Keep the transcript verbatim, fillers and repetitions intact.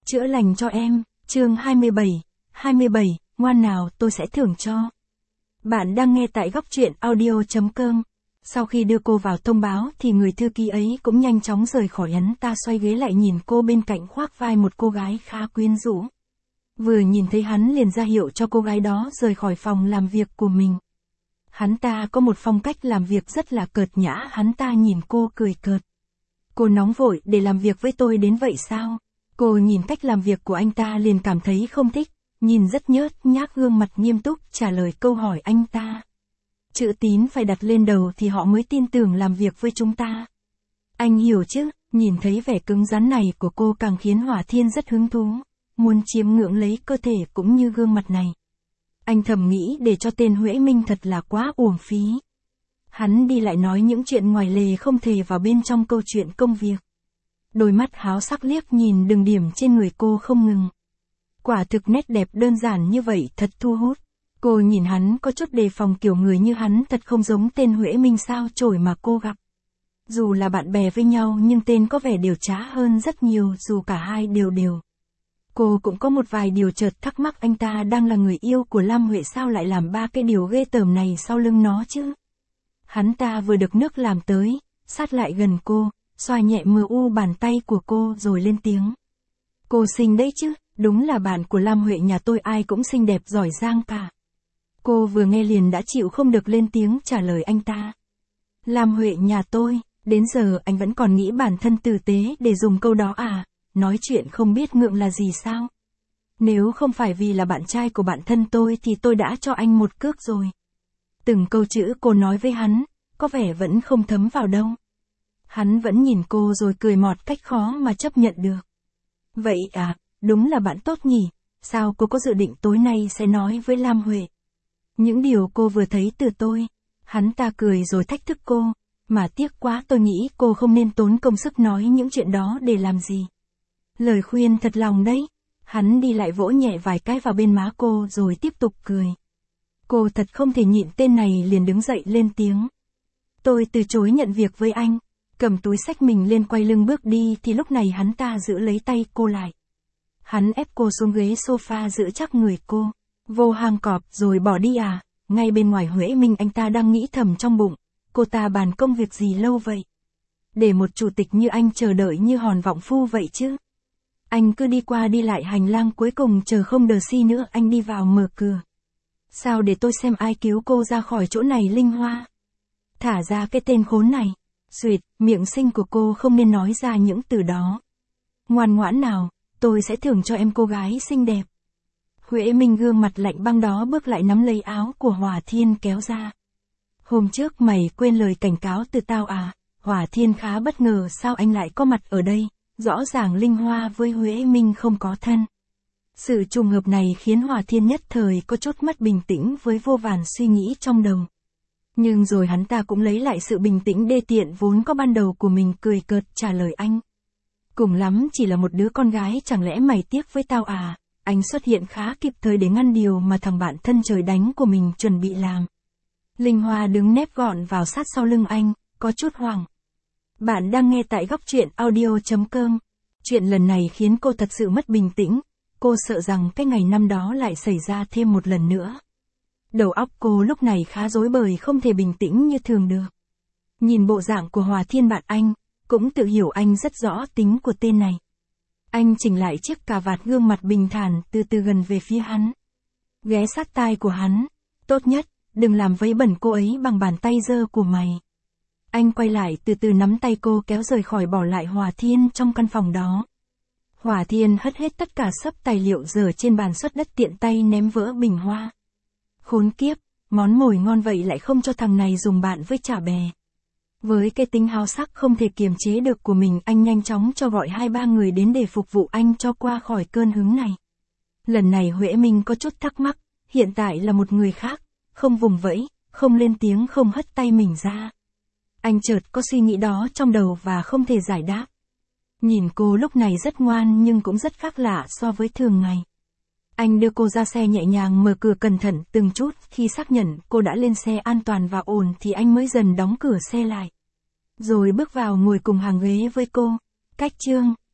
Chữa lành cho em, chương hai mươi bảy, hai mươi bảy, ngoan nào tôi sẽ thưởng cho. Bạn đang nghe tại góc truyện audio chấm com. Sau khi đưa cô vào thông báo thì người thư ký ấy cũng nhanh chóng rời khỏi. Hắn ta xoay ghế lại nhìn cô bên cạnh khoác vai một cô gái khá quyến rũ. Vừa nhìn thấy hắn liền ra hiệu cho cô gái đó rời khỏi phòng làm việc của mình. Hắn ta có một phong cách làm việc rất là cợt nhã. Hắn ta nhìn cô cười cợt. Cô nóng vội để làm việc với tôi đến vậy sao? Cô nhìn cách làm việc của anh ta liền cảm thấy không thích, nhìn rất nhớt nhác, gương mặt nghiêm túc trả lời câu hỏi anh ta. Chữ tín phải đặt lên đầu thì họ mới tin tưởng làm việc với chúng ta. Anh hiểu chứ? Nhìn thấy vẻ cứng rắn này của cô càng khiến Hỏa Thiên rất hứng thú, muốn chiếm ngưỡng lấy cơ thể cũng như gương mặt này. Anh thầm nghĩ để cho tên Huệ Minh thật là quá uổng phí. Hắn đi lại nói những chuyện ngoài lề không thể vào bên trong câu chuyện công việc. Đôi mắt háo sắc liếc nhìn đường điểm trên người cô không ngừng. Quả thực nét đẹp đơn giản như vậy thật thu hút. Cô nhìn hắn có chút đề phòng, kiểu người như hắn thật không giống tên Huệ Minh sao chổi mà cô gặp. Dù là bạn bè với nhau nhưng tên có vẻ điều trá hơn rất nhiều, dù cả hai đều đều. Cô cũng có một vài điều chợt thắc mắc, anh ta đang là người yêu của Lam Huệ sao lại làm ba cái điều ghê tởm này sau lưng nó chứ. Hắn ta vừa được nước làm tới, sát lại gần cô, xoa nhẹ mờ u bàn tay của cô rồi lên tiếng. Cô xinh đấy chứ, đúng là bạn của Lam Huệ nhà tôi ai cũng xinh đẹp giỏi giang cả. Cô vừa nghe liền đã chịu không được lên tiếng trả lời anh ta. Lam Huệ nhà tôi, đến giờ anh vẫn còn nghĩ bản thân tử tế để dùng câu đó à, nói chuyện không biết ngượng là gì sao? Nếu không phải vì là bạn trai của bạn thân tôi thì tôi đã cho anh một cước rồi. Từng câu chữ cô nói với hắn, có vẻ vẫn không thấm vào đâu. Hắn vẫn nhìn cô rồi cười mọt cách khó mà chấp nhận được. Vậy à, đúng là bạn tốt nhỉ, sao cô có dự định tối nay sẽ nói với Lam Huệ những điều cô vừa thấy từ tôi? Hắn ta cười rồi thách thức cô, mà tiếc quá, tôi nghĩ cô không nên tốn công sức nói những chuyện đó để làm gì. Lời khuyên thật lòng đấy. Hắn đi lại vỗ nhẹ vài cái vào bên má cô rồi tiếp tục cười. Cô thật không thể nhịn, tên này liền đứng dậy lên tiếng. Tôi từ chối nhận việc với anh. Cầm túi xách mình lên quay lưng bước đi thì lúc này hắn ta giữ lấy tay cô lại. Hắn ép cô xuống ghế sofa giữ chắc người cô. Vô hang cọp rồi bỏ đi à? Ngay bên ngoài Huệ Minh anh ta đang nghĩ thầm trong bụng. Cô ta bàn công việc gì lâu vậy? Để một chủ tịch như anh chờ đợi như hòn vọng phu vậy chứ? Anh cứ đi qua đi lại hành lang, cuối cùng chờ không đờ si nữa anh đi vào mở cửa. Sao để tôi xem ai cứu cô ra khỏi chỗ này Linh Hoa? Thả ra cái tên khốn này. Duyệt, miệng xinh của cô không nên nói ra những từ đó. Ngoan ngoãn nào, tôi sẽ thưởng cho em cô gái xinh đẹp. Huệ Minh gương mặt lạnh băng đó bước lại nắm lấy áo của Hỏa Thiên kéo ra. Hôm trước mày quên lời cảnh cáo từ tao à? Hỏa Thiên khá bất ngờ, sao anh lại có mặt ở đây? Rõ ràng Linh Hoa với Huệ Minh không có thân. Sự trùng hợp này khiến Hỏa Thiên nhất thời có chút mất bình tĩnh với vô vàn suy nghĩ trong đầu. Nhưng rồi hắn ta cũng lấy lại sự bình tĩnh đê tiện vốn có ban đầu của mình, cười cợt trả lời anh. Cùng lắm chỉ là một đứa con gái, chẳng lẽ mày tiếc với tao à? Anh xuất hiện khá kịp thời để ngăn điều mà thằng bạn thân trời đánh của mình chuẩn bị làm. Linh Hoa đứng nép gọn vào sát sau lưng anh, có chút hoảng. Bạn đang nghe tại góc truyện audio chấm com. Chuyện lần này khiến cô thật sự mất bình tĩnh. Cô sợ rằng cái ngày năm đó lại xảy ra thêm một lần nữa. Đầu óc cô lúc này khá rối bời, không thể bình tĩnh như thường được. Nhìn bộ dạng của Hỏa Thiên bạn anh, cũng tự hiểu anh rất rõ tính của tên này. Anh chỉnh lại chiếc cà vạt, gương mặt bình thản từ từ gần về phía hắn. Ghé sát tai của hắn. Tốt nhất, đừng làm vấy bẩn cô ấy bằng bàn tay dơ của mày. Anh quay lại từ từ nắm tay cô kéo rời khỏi, bỏ lại Hỏa Thiên trong căn phòng đó. Hỏa Thiên hất hết tất cả sấp tài liệu dở trên bàn xuất đất, tiện tay ném vỡ bình hoa. Khốn kiếp, món mồi ngon vậy lại không cho thằng này dùng bạn với chả bè. Với cái tính háo sắc không thể kiềm chế được của mình, anh nhanh chóng cho gọi hai ba người đến để phục vụ anh cho qua khỏi cơn hứng này. Lần này Huệ Minh có chút thắc mắc, hiện tại là một người khác, không vùng vẫy, không lên tiếng, không hất tay mình ra. Anh chợt có suy nghĩ đó trong đầu và không thể giải đáp. Nhìn cô lúc này rất ngoan nhưng cũng rất khác lạ so với thường ngày. Anh đưa cô ra xe, nhẹ nhàng mở cửa cẩn thận từng chút, khi xác nhận cô đã lên xe an toàn và ổn thì anh mới dần đóng cửa xe lại. Rồi bước vào ngồi cùng hàng ghế với cô. Cách chương